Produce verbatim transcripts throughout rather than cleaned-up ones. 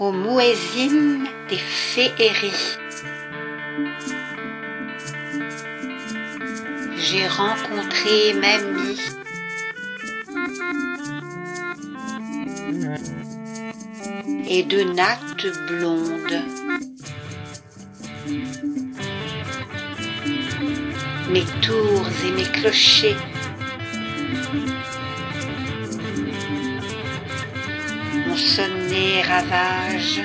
Au muezzin des féeries. J'ai rencontré Mamie. Et de nattes blondes. Mes tours et mes clochers. Mon sonnet ravage.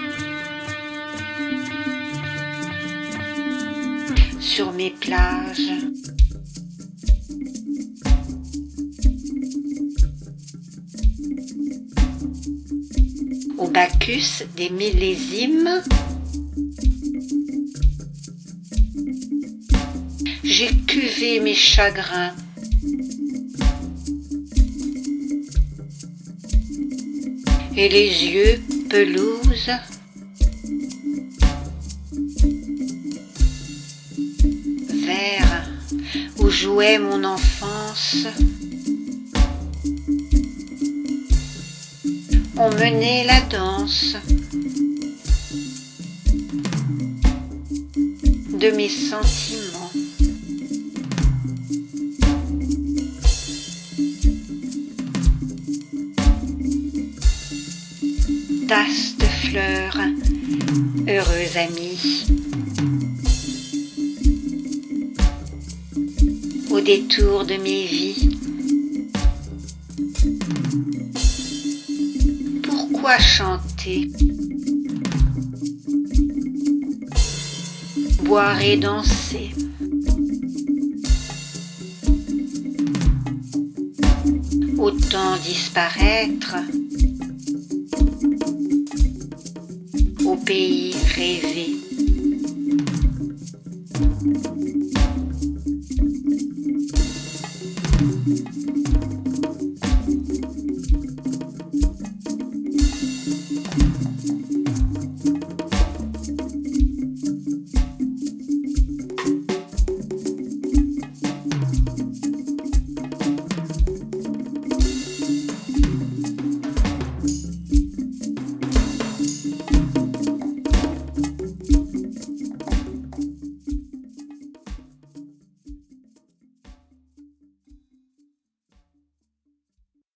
Sur mes plages. Au Bacchus des millésimes. J'ai cuvé mes chagrins. Et les yeux pelouse. Vers où jouait mon enfance. On menait la danse de mes sentiments. Tasse de fleurs, heureux ami. Au détour de mes vies. Pourquoi chanter? Boire et danser. Autant disparaître au pays rêvé.